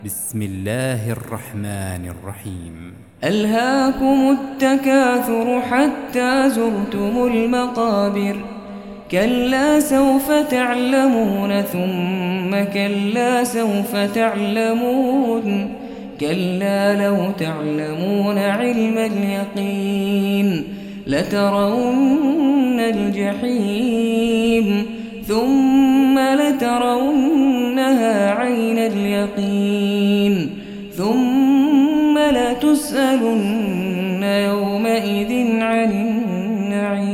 بسم الله الرحمن الرحيم. ألهاكم التكاثر حتى زرتم المقابر. كلا سوف تعلمون ثم كلا سوف تعلمون. كلا لو تعلمون علم اليقين لترون الجحيم ثم لترونها عين اليقين ثم لتسألن يومئذ عن النعيم.